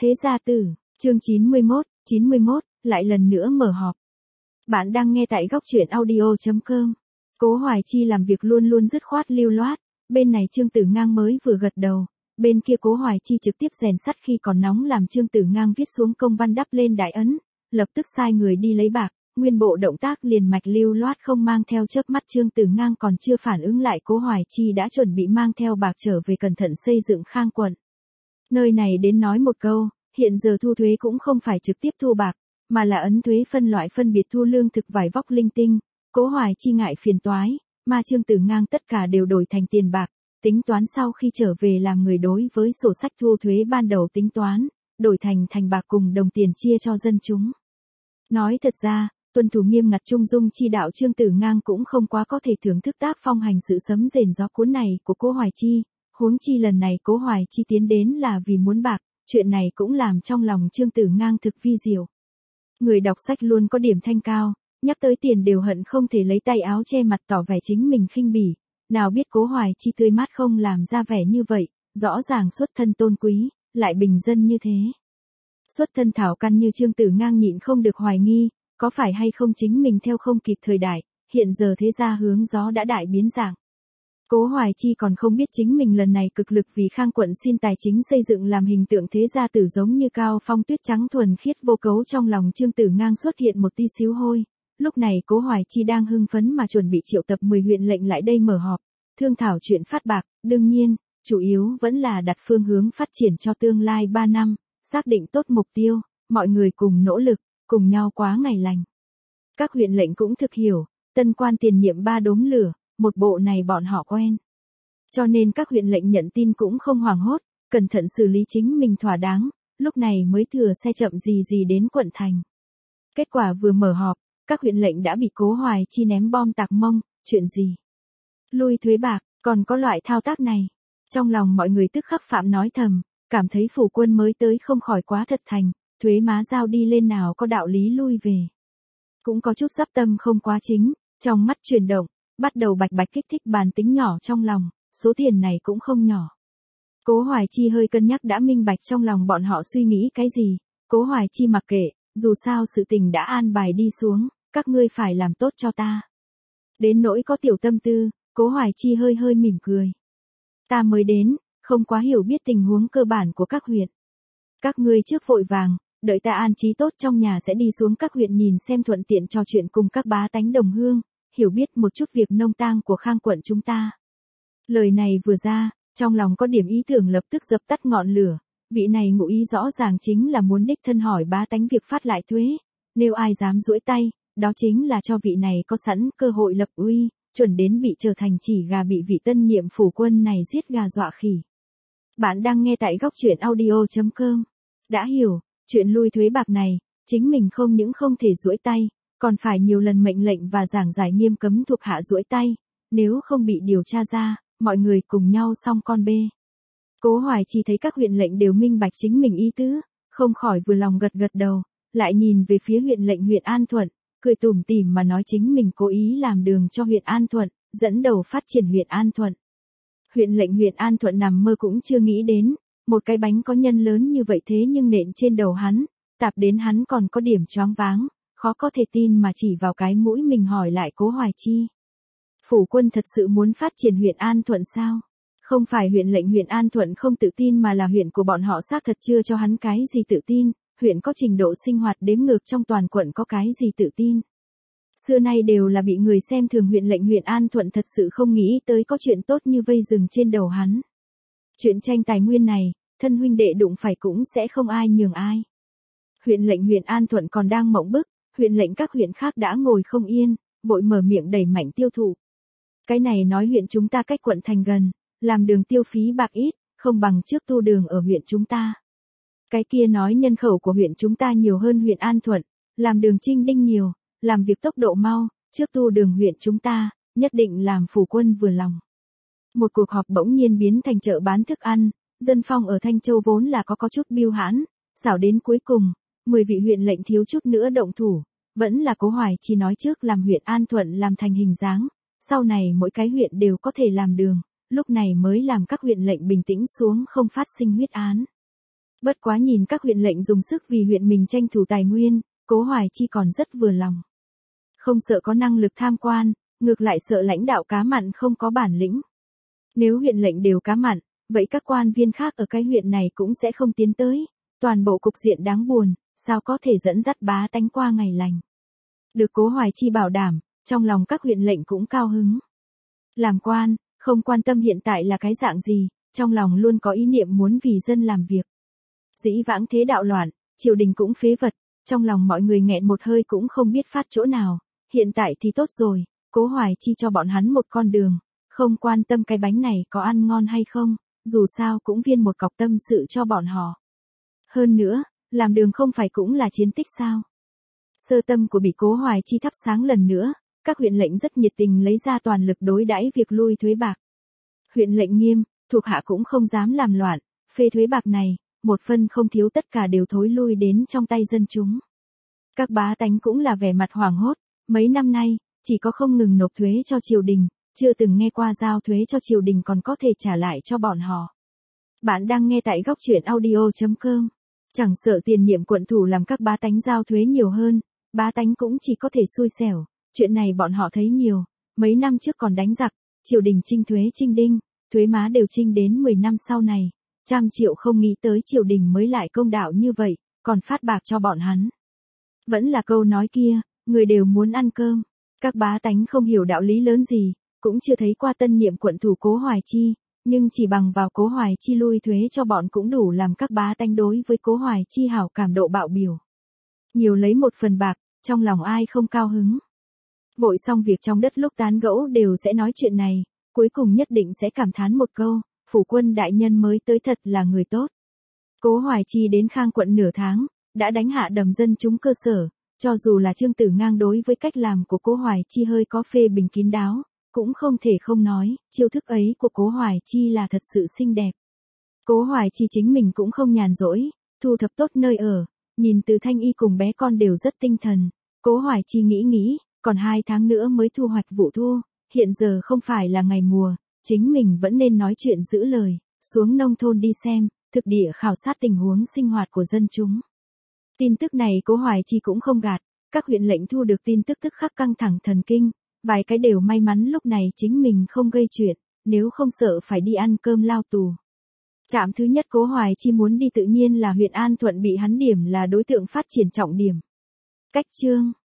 Thế gia tử, chương 91, lại lần nữa mở họp. Bạn đang nghe tại góc truyện audio.com. Cố Hoài Chi làm việc luôn luôn dứt khoát lưu loát, bên này Trương Tử Ngang mới vừa gật đầu, bên kia Cố Hoài Chi trực tiếp rèn sắt khi còn nóng làm Trương Tử Ngang viết xuống công văn đắp lên đại ấn, lập tức sai người đi lấy bạc, nguyên bộ động tác liền mạch lưu loát không mang theo chớp mắt. Trương Tử Ngang còn chưa phản ứng lại, Cố Hoài Chi đã chuẩn bị mang theo bạc trở về cẩn thận xây dựng Khang quận. Nơi này đến nói một câu, hiện giờ thu thuế cũng không phải trực tiếp thu bạc, mà là ấn thuế phân loại phân biệt thu lương thực vải vóc linh tinh. Cố Hoài Chi ngại phiền toái, mà Trương Tử Ngang tất cả đều đổi thành tiền bạc, tính toán sau khi trở về làm người đối với sổ sách thu thuế ban đầu tính toán, đổi thành bạc cùng đồng tiền chia cho dân chúng. Nói thật ra, tuân thủ nghiêm ngặt trung dung chi đạo Trương Tử Ngang cũng không quá có thể thưởng thức tác phong hành sự sấm rền gió cuốn này của Cố Hoài Chi, huống chi lần này Cố Hoài Chi tiến đến là vì muốn bạc, chuyện này cũng làm trong lòng Trương Tử Ngang thực vi diệu. Người đọc sách luôn có điểm thanh cao, nhắc tới tiền đều hận không thể lấy tay áo che mặt tỏ vẻ chính mình khinh bỉ, nào biết Cố Hoài Chi tươi mát không làm ra vẻ như vậy, rõ ràng xuất thân tôn quý, lại bình dân như thế. Xuất thân thảo căn như Trương Tử Ngang nhịn không được hoài nghi, có phải hay không chính mình theo không kịp thời đại, hiện giờ thế gia hướng gió đã đại biến dạng. Cố Hoài Chi còn không biết chính mình lần này cực lực vì Khang quận xin tài chính xây dựng làm hình tượng thế gia tử giống như cao phong tuyết trắng thuần khiết vô cấu, trong lòng Trương Tử Ngang xuất hiện một tia xíu hôi. Lúc này Cố Hoài Chi đang hưng phấn mà chuẩn bị triệu tập 10 huyện lệnh lại đây mở họp, thương thảo chuyện phát bạc, đương nhiên, chủ yếu vẫn là đặt phương hướng phát triển cho tương lai 3 năm, xác định tốt mục tiêu, mọi người cùng nỗ lực, cùng nhau quá ngày lành. Các huyện lệnh cũng thực hiểu, tân quan tiền nhiệm 3 đốm lửa, một bộ này bọn họ quen. Cho nên các huyện lệnh nhận tin cũng không hoảng hốt, cẩn thận xử lý chính mình thỏa đáng, lúc này mới thừa xe chậm gì đến quận thành. Kết quả vừa mở họp, các huyện lệnh đã bị Cố Hoài Chi ném bom tạc mông, chuyện gì? Lui thuế bạc, còn có loại thao tác này. Trong lòng mọi người tức khắc phạm nói thầm, cảm thấy phủ quân mới tới không khỏi quá thật thành, thuế má giao đi lên nào có đạo lý lui về. Cũng có chút dắp tâm không quá chính, trong mắt chuyển động, bắt đầu bạch kích thích bản tính nhỏ trong lòng, số tiền này cũng không nhỏ. Cố Hoài Chi hơi cân nhắc đã minh bạch trong lòng bọn họ suy nghĩ cái gì, Cố Hoài Chi mặc kệ, dù sao sự tình đã an bài đi xuống, các ngươi phải làm tốt cho ta. Đến nỗi có tiểu tâm tư, Cố Hoài Chi hơi mỉm cười. Ta mới đến, không quá hiểu biết tình huống cơ bản của các huyện. Các ngươi trước vội vàng, đợi ta an trí tốt trong nhà sẽ đi xuống các huyện nhìn xem thuận tiện trò chuyện cùng các bá tánh đồng hương, hiểu biết một chút việc nông tang của Khang quận chúng ta. Lời này vừa ra, trong lòng có điểm ý tưởng lập tức dập tắt ngọn lửa, vị này ngụ ý rõ ràng chính là muốn đích thân hỏi bá tánh việc phát lại thuế, nếu ai dám duỗi tay, đó chính là cho vị này có sẵn cơ hội lập uy, chuẩn đến bị trở thành chỉ gà bị vị tân nhiệm phủ quân này giết gà dọa khỉ. Bạn đang nghe tại góc truyện audio.com. Đã hiểu, chuyện lui thuế bạc này, chính mình không những không thể duỗi tay, còn phải nhiều lần mệnh lệnh và giảng giải nghiêm cấm thuộc hạ duỗi tay, nếu không bị điều tra ra, mọi người cùng nhau xong con bê. Cố Hoài Chi thấy các huyện lệnh đều minh bạch chính mình ý tứ, không khỏi vừa lòng gật đầu, lại nhìn về phía huyện lệnh huyện An Thuận, cười tủm tỉm mà nói chính mình cố ý làm đường cho huyện An Thuận, dẫn đầu phát triển huyện An Thuận. Huyện lệnh huyện An Thuận nằm mơ cũng chưa nghĩ đến, một cái bánh có nhân lớn như vậy thế nhưng nện trên đầu hắn, tạp đến hắn còn có điểm choáng váng, khó có thể tin mà chỉ vào cái mũi mình hỏi lại Cố Hoài Chi. Phủ quân thật sự muốn phát triển huyện An Thuận sao? Không phải huyện lệnh huyện An Thuận không tự tin mà là huyện của bọn họ xác thật chưa cho hắn cái gì tự tin, huyện có trình độ sinh hoạt đếm ngược trong toàn quận có cái gì tự tin. Xưa nay đều là bị người xem thường, huyện lệnh huyện An Thuận thật sự không nghĩ tới có chuyện tốt như vây rừng trên đầu hắn. Chuyện tranh tài nguyên này, thân huynh đệ đụng phải cũng sẽ không ai nhường ai. Huyện lệnh huyện An Thuận còn đang mộng bức, huyện lệnh các huyện khác đã ngồi không yên, vội mở miệng đẩy mạnh tiêu thụ. Cái này nói huyện chúng ta cách quận thành gần, làm đường tiêu phí bạc ít, không bằng trước tu đường ở huyện chúng ta. Cái kia nói nhân khẩu của huyện chúng ta nhiều hơn huyện An Thuận, làm đường trinh đinh nhiều, làm việc tốc độ mau, trước tu đường huyện chúng ta, nhất định làm phủ quân vừa lòng. Một cuộc họp bỗng nhiên biến thành chợ bán thức ăn, dân phong ở Thanh Châu vốn là có chút biêu hãn, xảo đến cuối cùng, 10 vị huyện lệnh thiếu chút nữa động thủ, vẫn là Cố Hoài Chi nói trước làm huyện An Thuận làm thành hình dáng, sau này mỗi cái huyện đều có thể làm đường, lúc này mới làm các huyện lệnh bình tĩnh xuống không phát sinh huyết án. Bất quá nhìn các huyện lệnh dùng sức vì huyện mình tranh thủ tài nguyên, Cố Hoài Chi còn rất vừa lòng. Không sợ có năng lực tham quan, ngược lại sợ lãnh đạo cá mặn không có bản lĩnh. Nếu huyện lệnh đều cá mặn, vậy các quan viên khác ở cái huyện này cũng sẽ không tiến tới, toàn bộ cục diện đáng buồn, sao có thể dẫn dắt bá tánh qua ngày lành. Được Cố Hoài Chi bảo đảm, trong lòng các huyện lệnh cũng cao hứng. Làm quan, không quan tâm hiện tại là cái dạng gì, trong lòng luôn có ý niệm muốn vì dân làm việc. Dĩ vãng thế đạo loạn, triều đình cũng phế vật, trong lòng mọi người nghẹn một hơi cũng không biết phát chỗ nào, hiện tại thì tốt rồi, Cố Hoài Chi cho bọn hắn một con đường, không quan tâm cái bánh này có ăn ngon hay không, dù sao cũng viên một cọc tâm sự cho bọn họ. Hơn nữa, làm đường không phải cũng là chiến tích sao? Sơ tâm của bị Cố Hoài Chi thắp sáng lần nữa, các huyện lệnh rất nhiệt tình lấy ra toàn lực đối đãi việc lui thuế bạc. Huyện lệnh nghiêm, thuộc hạ cũng không dám làm loạn, phê thuế bạc này, một phân không thiếu tất cả đều thối lui đến trong tay dân chúng. Các bá tánh cũng là vẻ mặt hoảng hốt, mấy năm nay, chỉ có không ngừng nộp thuế cho triều đình, chưa từng nghe qua giao thuế cho triều đình còn có thể trả lại cho bọn họ. Bạn đang nghe tại góc truyện audio.com. Chẳng sợ tiền nhiệm quận thủ làm các bá tánh giao thuế nhiều hơn, bá tánh cũng chỉ có thể xui xẻo, chuyện này bọn họ thấy nhiều, mấy năm trước còn đánh giặc, triều đình trinh thuế trinh đinh, thuế má đều trinh đến 10 năm sau này, 100 triệu không nghĩ tới triều đình mới lại công đạo như vậy, còn phát bạc cho bọn hắn. Vẫn là câu nói kia, người đều muốn ăn cơm, các bá tánh không hiểu đạo lý lớn gì, cũng chưa thấy qua tân nhiệm quận thủ Cố Hoài Chi, nhưng chỉ bằng vào Cố Hoài Chi lui thuế cho bọn cũng đủ làm các bá tánh đối với Cố Hoài Chi hảo cảm độ bạo biểu. Nhiều lấy một phần bạc, trong lòng ai không cao hứng. Vội xong việc trong đất lúc tán gẫu đều sẽ nói chuyện này, cuối cùng nhất định sẽ cảm thán một câu, phủ quân đại nhân mới tới thật là người tốt. Cố Hoài Chi đến Khang quận nửa tháng, đã đánh hạ đầm dân chúng cơ sở, cho dù là Trương Tử Ngang đối với cách làm của Cố Hoài Chi hơi có phê bình kín đáo, cũng không thể không nói, chiêu thức ấy của Cố Hoài Chi là thật sự xinh đẹp. Cố Hoài Chi chính mình cũng không nhàn rỗi, thu thập tốt nơi ở, nhìn Từ Thanh Y cùng bé con đều rất tinh thần. Cố Hoài Chi nghĩ, còn 2 tháng nữa mới thu hoạch vụ thu, hiện giờ không phải là ngày mùa, chính mình vẫn nên nói chuyện giữ lời, xuống nông thôn đi xem, thực địa khảo sát tình huống sinh hoạt của dân chúng. Tin tức này Cố Hoài Chi cũng không gạt, các huyện lệnh thu được tin tức tức khắc căng thẳng thần kinh, vài cái đều may mắn lúc này chính mình không gây chuyện, nếu không sợ phải đi ăn cơm lao tù. Trạm thứ nhất Cố Hoài Chi muốn đi tự nhiên là huyện An Thuận bị hắn điểm là đối tượng phát triển trọng điểm. Cách chương